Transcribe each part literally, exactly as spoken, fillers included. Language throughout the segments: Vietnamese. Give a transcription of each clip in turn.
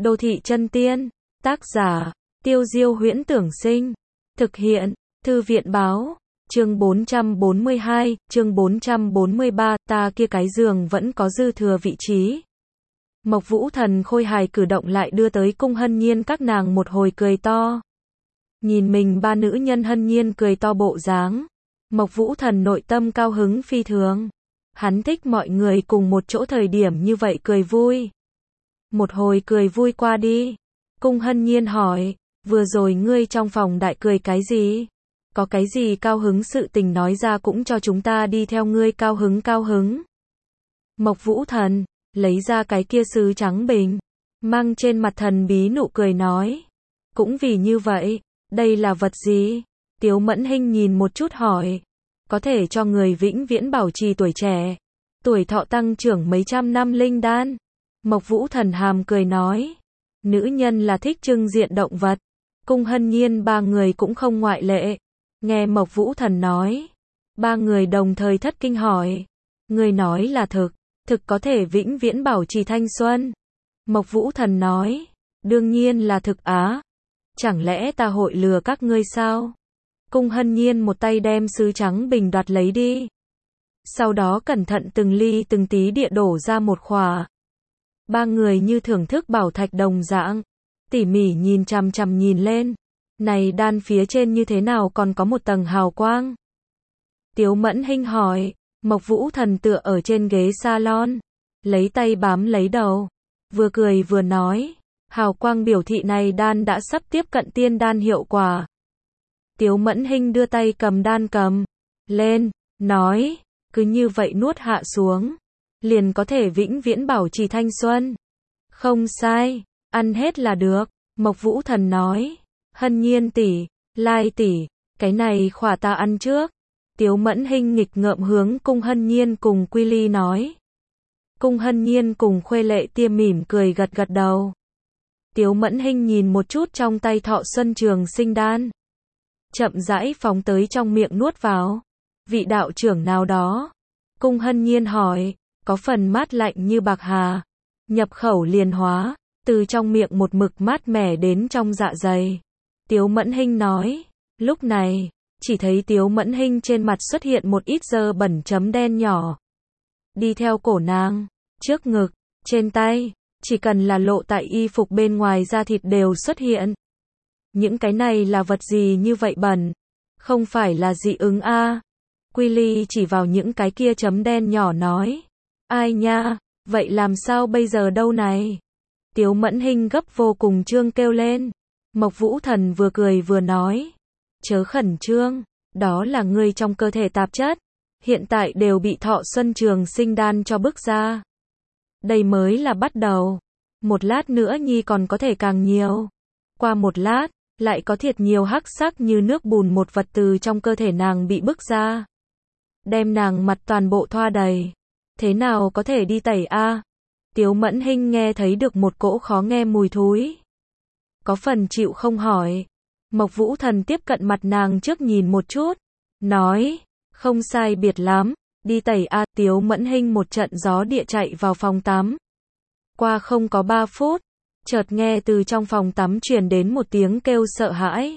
Đô thị chân tiên. Tác giả, Tiêu Diêu Huyễn Tưởng Sinh. Thực hiện, Thư viện Báo. Chương bốn trăm bốn mươi hai, chương bốn trăm bốn mươi ba, ta kia cái giường vẫn có dư thừa vị trí. Mộc Vũ Thần khôi hài cử động lại đưa tới Cung Hân Nhiên các nàng một hồi cười to. Nhìn mình ba nữ nhân hân nhiên cười to bộ dáng, Mộc Vũ Thần nội tâm cao hứng phi thường. Hắn thích mọi người cùng một chỗ thời điểm như vậy cười vui. Một hồi cười vui qua đi, Cung Hân Nhiên hỏi, vừa rồi ngươi trong phòng đại cười cái gì? Có cái gì cao hứng sự tình nói ra cũng cho chúng ta đi theo ngươi cao hứng cao hứng. Mộc Vũ Thần lấy ra cái kia sứ trắng bình, mang trên mặt thần bí nụ cười nói, cũng vì như vậy, đây là vật gì? Tiếu Mẫn Hinh nhìn một chút hỏi, có thể cho người vĩnh viễn bảo trì tuổi trẻ, tuổi thọ tăng trưởng mấy trăm năm linh đan. Mộc Vũ Thần hàm cười nói, nữ nhân là thích trưng diện động vật. Cung Hân Nhiên ba người cũng không ngoại lệ. Nghe Mộc Vũ Thần nói, ba người đồng thời thất kinh hỏi, người nói là thực, thực có thể vĩnh viễn bảo trì thanh xuân? Mộc Vũ Thần nói, đương nhiên là thực á. Chẳng lẽ ta hội lừa các ngươi sao? Cung Hân Nhiên một tay đem sứ trắng bình đoạt lấy đi. Sau đó cẩn thận từng ly từng tí địa đổ ra một khỏa. Ba người như thưởng thức bảo thạch đồng dạng, tỉ mỉ nhìn chằm chằm nhìn lên. Này đan phía trên như thế nào còn có một tầng hào quang? Tiếu Mẫn Hinh hỏi. Mộc Vũ Thần tựa ở trên ghế salon, lấy tay bám lấy đầu, vừa cười vừa nói, hào quang biểu thị này đan đã sắp tiếp cận tiên đan hiệu quả. Tiếu Mẫn Hinh đưa tay cầm đan cầm lên, nói, cứ như vậy nuốt hạ xuống, liền có thể vĩnh viễn bảo trì thanh xuân. Không sai, ăn hết là được. Mộc Vũ Thần nói, Hân Nhiên tỷ, Lai tỷ, cái này khỏa ta ăn trước. Tiếu Mẫn Hinh nghịch ngợm hướng Cung Hân Nhiên cùng Quy Ly nói. Cung Hân Nhiên cùng Khuê Lệ Tiêm mỉm cười gật gật đầu. Tiếu Mẫn Hinh nhìn một chút trong tay Thọ Xuân Trường Sinh đan, chậm rãi phóng tới trong miệng nuốt vào. Vị đạo trưởng nào đó? Cung Hân Nhiên hỏi, có phần mát lạnh như bạc hà, nhập khẩu liền hóa, từ trong miệng một mực mát mẻ đến trong dạ dày. Tiếu Mẫn Hinh nói, lúc này, chỉ thấy Tiếu Mẫn Hinh trên mặt xuất hiện một ít dơ bẩn chấm đen nhỏ. Đi theo cổ nàng, trước ngực, trên tay, chỉ cần là lộ tại y phục bên ngoài da thịt đều xuất hiện. Những cái này là vật gì như vậy bẩn? Không phải là dị ứng a? À? Quy Ly chỉ vào những cái kia chấm đen nhỏ nói, ai nha, vậy làm sao bây giờ đâu này? Tiếu Mẫn Hinh gấp vô cùng trương kêu lên. Mộc Vũ Thần vừa cười vừa nói, chớ khẩn trương, đó là ngươi trong cơ thể tạp chất, hiện tại đều bị Thọ Xuân Trường Sinh đan cho bức ra. Đây mới là bắt đầu, một lát nữa nhi còn có thể càng nhiều. Qua một lát, lại có thiệt nhiều hắc sắc như nước bùn một vật từ trong cơ thể nàng bị bức ra. Đem nàng mặt toàn bộ thoa đầy. Thế nào có thể đi tẩy a? À? Tiếu Mẫn Hinh nghe thấy được một cỗ khó nghe mùi thối. Có phần chịu không hỏi. Mộc Vũ Thần tiếp cận mặt nàng trước nhìn một chút, nói, không sai biệt lắm, đi tẩy a. À. Tiếu Mẫn Hinh một trận gió địa chạy vào phòng tắm. Qua không có ba phút, chợt nghe từ trong phòng tắm truyền đến một tiếng kêu sợ hãi.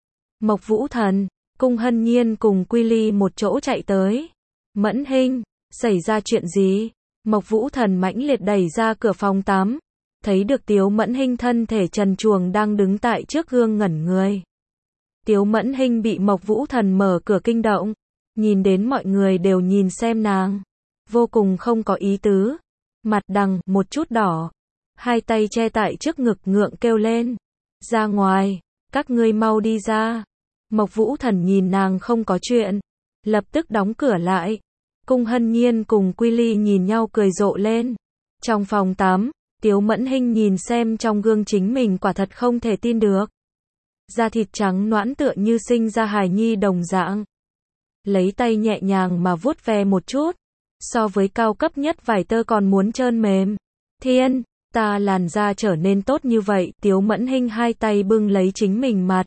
Mộc Vũ Thần, Cung Hân Nhiên cùng Quy Ly một chỗ chạy tới. Mẫn Hinh, xảy ra chuyện gì? Mộc Vũ Thần mãnh liệt đẩy ra cửa phòng tắm, thấy được Tiếu Mẫn Hinh thân thể trần truồng đang đứng tại trước gương ngẩn người. Tiếu Mẫn Hinh bị Mộc Vũ Thần mở cửa kinh động, nhìn đến mọi người đều nhìn xem nàng, vô cùng không có ý tứ, mặt đằng một chút đỏ, hai tay che tại trước ngực ngượng kêu lên, ra ngoài, các ngươi mau đi ra. Mộc Vũ Thần nhìn nàng không có chuyện, lập tức đóng cửa lại. Cung Hân Nhiên cùng Quy Ly nhìn nhau cười rộ lên. Trong phòng tắm, Tiếu Mẫn Hinh nhìn xem trong gương chính mình quả thật không thể tin được. Da thịt trắng nõn tựa như sinh ra hài nhi đồng dạng. Lấy tay nhẹ nhàng mà vuốt ve một chút, so với cao cấp nhất vải tơ còn muốn trơn mềm. Thiên, ta làn da trở nên tốt như vậy. Tiếu Mẫn Hinh hai tay bưng lấy chính mình mặt,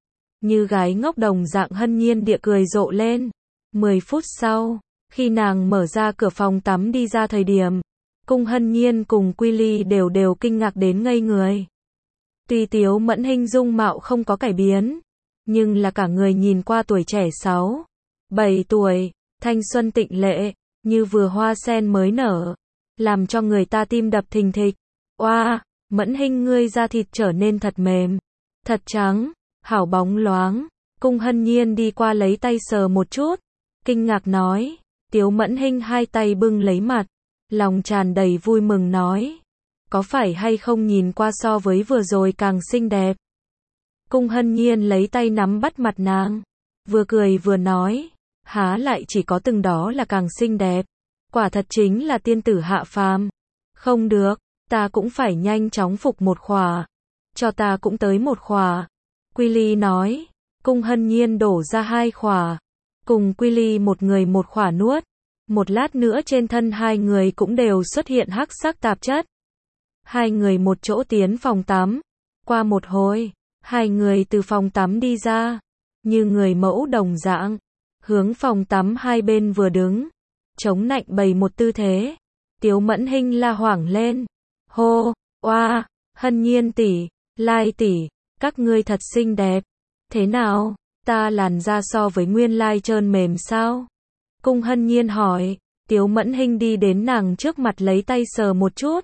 như gái ngốc đồng dạng hân nhiên địa cười rộ lên. Mười phút sau, khi nàng mở ra cửa phòng tắm đi ra thời điểm, Cung Hân Nhiên cùng Quy Ly đều đều kinh ngạc đến ngây người. Tuy Tiếu Mẫn Hinh dung mạo không có cải biến, nhưng là cả người nhìn qua tuổi trẻ sáu, bảy tuổi, thanh xuân tịnh lệ, như vừa hoa sen mới nở, làm cho người ta tim đập thình thịch. Oa, Mẫn Hinh ngươi da thịt trở nên thật mềm, thật trắng, hảo bóng loáng. Cung Hân Nhiên đi qua lấy tay sờ một chút, kinh ngạc nói. Tiếu Mẫn Hinh hai tay bưng lấy mặt, lòng tràn đầy vui mừng nói. Có phải hay không nhìn qua so với vừa rồi càng xinh đẹp? Cung Hân Nhiên lấy tay nắm bắt mặt nàng, vừa cười vừa nói. Há lại chỉ có từng đó là càng xinh đẹp, quả thật chính là tiên tử hạ phàm. Không được, ta cũng phải nhanh chóng phục một khỏa, cho ta cũng tới một khỏa. Quy Ly nói. Cung Hân Nhiên đổ ra hai khỏa, cùng Quy Ly một người một khỏa nuốt. Một lát nữa trên thân hai người cũng đều xuất hiện hắc sắc tạp chất. Hai người một chỗ tiến phòng tắm. Qua một hồi, hai người từ phòng tắm đi ra, như người mẫu đồng dạng, hướng phòng tắm hai bên vừa đứng, chống nạnh bày một tư thế. Tiếu Mẫn Hinh la hoảng lên. Hô, oa, Hân Nhiên tỷ, Lai tỷ, các ngươi thật xinh đẹp. Thế nào, ta làn da so với nguyên lai trơn mềm sao? Cung Hân Nhiên hỏi. Tiếu Mẫn Hinh đi đến nàng trước mặt lấy tay sờ một chút,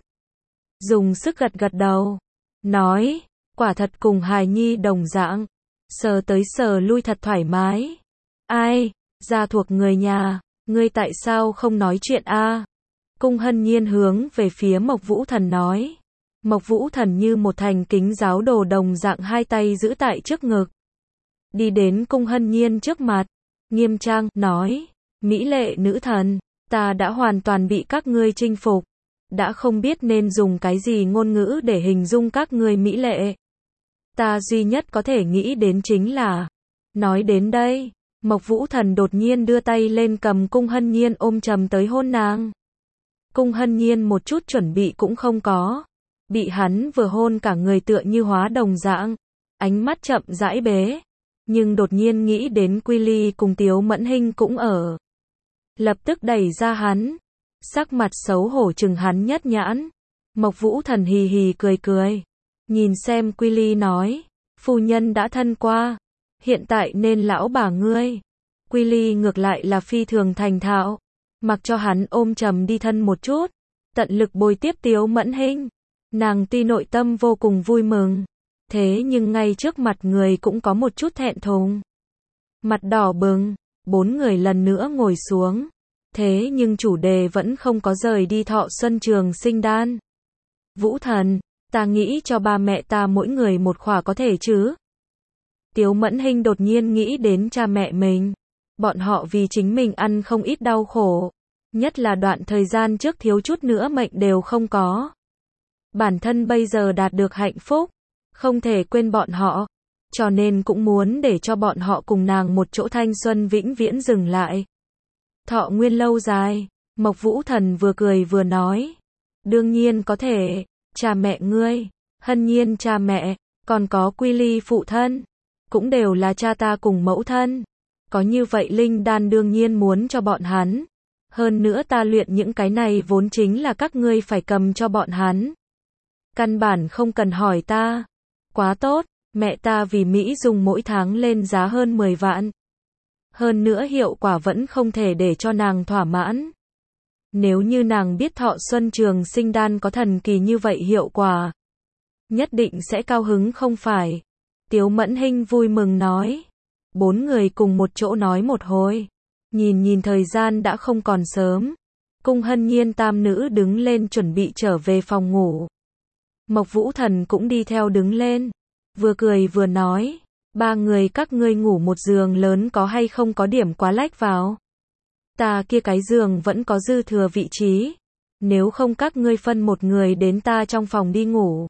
dùng sức gật gật đầu, nói, quả thật cùng hài nhi đồng dạng, sờ tới sờ lui thật thoải mái. Ai, da thuộc người nhà, ngươi tại sao không nói chuyện a? Cung Hân Nhiên hướng về phía Mộc Vũ Thần nói. Mộc Vũ Thần như một thành kính giáo đồ đồng dạng hai tay giữ tại trước ngực, đi đến Cung Hân Nhiên trước mặt, nghiêm trang nói, mỹ lệ nữ thần, ta đã hoàn toàn bị các ngươi chinh phục, đã không biết nên dùng cái gì ngôn ngữ để hình dung các ngươi mỹ lệ. Ta duy nhất có thể nghĩ đến chính là, nói đến đây, Mộc Vũ Thần đột nhiên đưa tay lên cầm Cung Hân Nhiên ôm chầm tới hôn nàng. Cung Hân Nhiên một chút chuẩn bị cũng không có, bị hắn vừa hôn cả người tựa như hóa đồng dạng, ánh mắt chậm rãi bế, nhưng đột nhiên nghĩ đến Quy Ly cùng Tiếu Mẫn Hinh cũng ở. Lập tức đẩy ra hắn, sắc mặt xấu hổ chừng hắn nhất nhãn. Mộc Vũ Thần hì hì cười cười, nhìn xem Quy Ly nói, phu nhân đã thân qua, hiện tại nên lão bà ngươi. Quy Ly ngược lại là phi thường thành thạo, mặc cho hắn ôm chầm đi thân một chút, tận lực bồi tiếp Tiếu Mẫn Hinh. Nàng tuy nội tâm vô cùng vui mừng, thế nhưng ngay trước mặt người cũng có một chút thẹn thùng. Mặt đỏ bừng, bốn người lần nữa ngồi xuống, thế nhưng chủ đề vẫn không có rời đi Thọ Xuân Trường Sinh Đan. Vũ Thần, ta nghĩ cho ba mẹ ta mỗi người một khỏa có thể chứ? Tiếu Mẫn Hinh đột nhiên nghĩ đến cha mẹ mình. Bọn họ vì chính mình ăn không ít đau khổ, nhất là đoạn thời gian trước thiếu chút nữa mệnh đều không có. Bản thân bây giờ đạt được hạnh phúc, không thể quên bọn họ, cho nên cũng muốn để cho bọn họ cùng nàng một chỗ thanh xuân vĩnh viễn dừng lại. Thọ nguyên lâu dài, Mộc Vũ Thần vừa cười vừa nói. Đương nhiên có thể, cha mẹ ngươi, Hân Nhiên cha mẹ, còn có Quy Ly phụ thân, cũng đều là cha ta cùng mẫu thân. Có như vậy linh đan đương nhiên muốn cho bọn hắn. Hơn nữa ta luyện những cái này vốn chính là các ngươi phải cầm cho bọn hắn. Căn bản không cần hỏi ta. Quá tốt, mẹ ta vì Mỹ dùng mỗi tháng lên giá hơn mười vạn. Hơn nữa hiệu quả vẫn không thể để cho nàng thỏa mãn. Nếu như nàng biết Thọ Xuân Trường Sinh Đan có thần kỳ như vậy hiệu quả, nhất định sẽ cao hứng không phải? Tiếu Mẫn Hinh vui mừng nói. Bốn người cùng một chỗ nói một hồi. Nhìn nhìn thời gian đã không còn sớm. Cung Hân Nhiên tam nữ đứng lên chuẩn bị trở về phòng ngủ. Mộc Vũ Thần cũng đi theo đứng lên. Vừa cười vừa nói. Ba người các ngươi ngủ một giường lớn có hay không có điểm quá lách vào? Ta kia cái giường vẫn có dư thừa vị trí. Nếu không các ngươi phân một người đến ta trong phòng đi ngủ.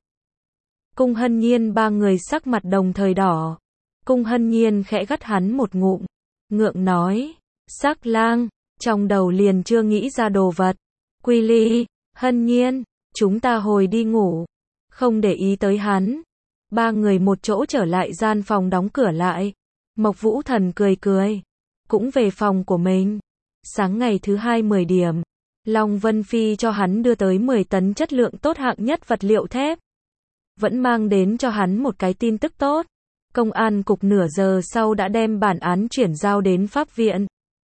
Cung Hân Nhiên ba người sắc mặt đồng thời đỏ. Cung Hân Nhiên khẽ gắt hắn một ngụm, ngượng nói, sắc lang, trong đầu liền chưa nghĩ ra đồ vật. Quy Ly, Hân Nhiên, chúng ta hồi đi ngủ, không để ý tới hắn. Ba người một chỗ trở lại gian phòng đóng cửa lại. Mộc Vũ Thần cười cười, cũng về phòng của mình. Sáng ngày thứ hai mười điểm, Long Vân Phi cho hắn đưa tới mười tấn chất lượng tốt hạng nhất vật liệu thép. Vẫn mang đến cho hắn một cái tin tức tốt. Công an cục nửa giờ sau đã đem bản án chuyển giao đến pháp viện.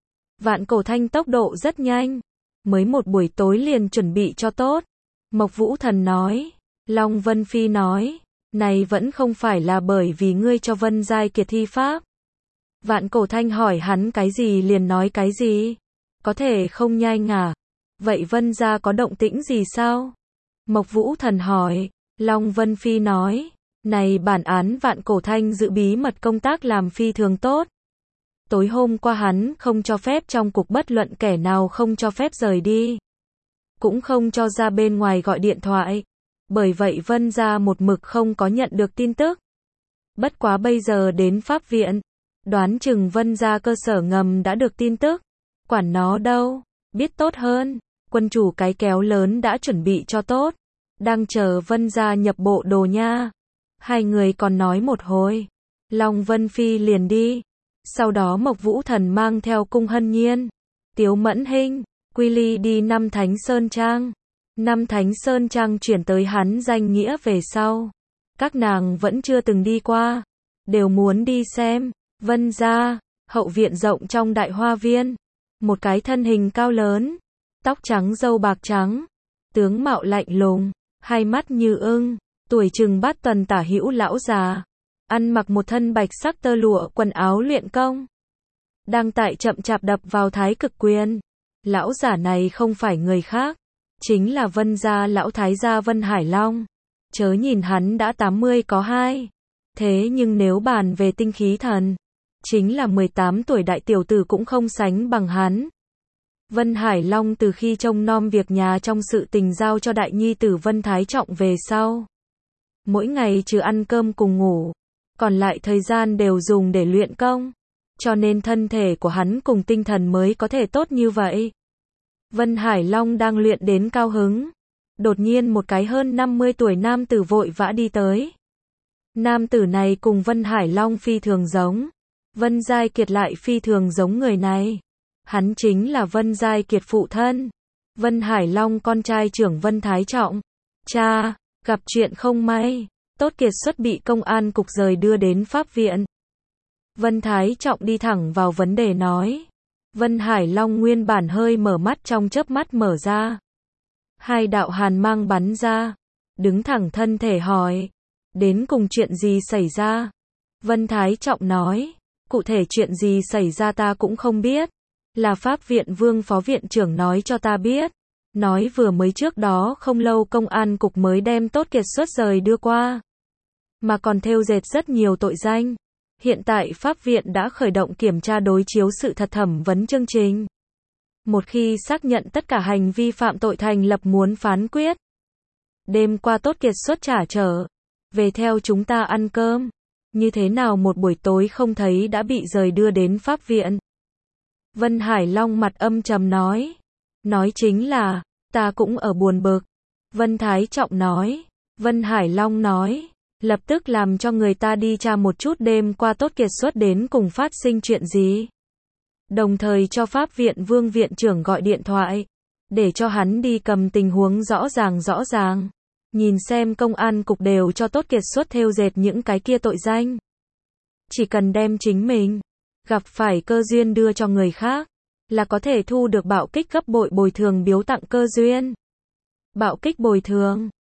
Vạn Cổ Thanh tốc độ rất nhanh. Mới một buổi tối liền chuẩn bị cho tốt. Mộc Vũ Thần nói. Long Vân Phi nói. Này vẫn không phải là bởi vì ngươi cho Vân Giai Kiệt thi pháp. Vạn Cổ Thanh hỏi hắn cái gì liền nói cái gì. Có thể không nhanh à? Vậy Vân gia có động tĩnh gì sao? Mộc Vũ Thần hỏi. Long Vân Phi nói. Này bản án Vạn Cổ Thanh giữ bí mật công tác làm phi thường tốt. Tối hôm qua hắn không cho phép trong cục bất luận kẻ nào không cho phép rời đi. Cũng không cho ra bên ngoài gọi điện thoại. Bởi vậy Vân gia một mực không có nhận được tin tức. Bất quá bây giờ đến pháp viện. Đoán chừng Vân gia cơ sở ngầm đã được tin tức. Quản nó đâu, biết tốt hơn. Quân chủ cái kéo lớn đã chuẩn bị cho tốt. Đang chờ Vân gia nhập bộ đồ nha. Hai người còn nói một hồi. Long Vân Phi liền đi. Sau đó Mộc Vũ Thần mang theo Cung Hân Nhiên, Tiếu Mẫn Hinh, Quy Ly đi Năm Thánh Sơn Trang. Năm Thánh Sơn Trang chuyển tới hắn danh nghĩa về sau. Các nàng vẫn chưa từng đi qua. Đều muốn đi xem. Vân gia, hậu viện rộng trong đại hoa viên. Một cái thân hình cao lớn. Tóc trắng râu bạc trắng. Tướng mạo lạnh lùng. Hai mắt như ưng. Tuổi chừng bát tuần tả hữu lão già. Ăn mặc một thân bạch sắc tơ lụa quần áo luyện công. Đang tại chậm chạp đập vào thái cực quyền. Lão giả này không phải người khác. Chính là Vân gia lão thái gia Vân Hải Long. Chớ nhìn hắn đã tám mươi có hai. Thế nhưng nếu bàn về tinh khí thần. Chính là mười tám tuổi đại tiểu tử cũng không sánh bằng hắn. Vân Hải Long từ khi trông nom việc nhà trong sự tình giao cho đại nhi tử Vân Thái Trọng về sau. Mỗi ngày trừ ăn cơm cùng ngủ. Còn lại thời gian đều dùng để luyện công. Cho nên thân thể của hắn cùng tinh thần mới có thể tốt như vậy. Vân Hải Long đang luyện đến cao hứng. Đột nhiên một cái hơn năm mươi tuổi nam tử vội vã đi tới. Nam tử này cùng Vân Hải Long phi thường giống. Vân Giai Kiệt lại phi thường giống người này. Hắn chính là Vân Giai Kiệt phụ thân. Vân Hải Long con trai trưởng Vân Thái Trọng. Cha, gặp chuyện không may. Tốt Kiệt xuất bị công an cục rời đưa đến pháp viện. Vân Thái Trọng đi thẳng vào vấn đề nói. Vân Hải Long nguyên bản hơi mở mắt trong chớp mắt mở ra. Hai đạo hàn mang bắn ra. Đứng thẳng thân thể hỏi. Đến cùng chuyện gì xảy ra? Vân Thái Trọng nói. Cụ thể chuyện gì xảy ra ta cũng không biết. Là pháp viện Vương phó viện trưởng nói cho ta biết. Nói vừa mới trước đó không lâu công an cục mới đem Tốt Kiệt xuất rời đưa qua. Mà còn thêu dệt rất nhiều tội danh. Hiện tại pháp viện đã khởi động kiểm tra đối chiếu sự thật thẩm vấn chương trình. Một khi xác nhận tất cả hành vi phạm tội thành lập muốn phán quyết. Đêm qua Tốt Kiệt xuất trả trở. Về theo chúng ta ăn cơm. Như thế nào một buổi tối không thấy đã bị rời đưa đến pháp viện. Vân Hải Long mặt âm trầm nói. Nói chính là, ta cũng ở buồn bực. Vân Thái Trọng nói. Vân Hải Long nói. Lập tức làm cho người ta đi tra một chút đêm qua Tốt Kiệt xuất đến cùng phát sinh chuyện gì. Đồng thời cho pháp viện Vương viện trưởng gọi điện thoại. Để cho hắn đi cầm tình huống rõ ràng rõ ràng. Nhìn xem công an cục đều cho Tốt Kiệt xuất thêu dệt những cái kia tội danh. Chỉ cần đem chính mình gặp phải cơ duyên đưa cho người khác. Là có thể thu được bạo kích gấp bội bồi thường biếu tặng cơ duyên. Bạo kích bồi thường.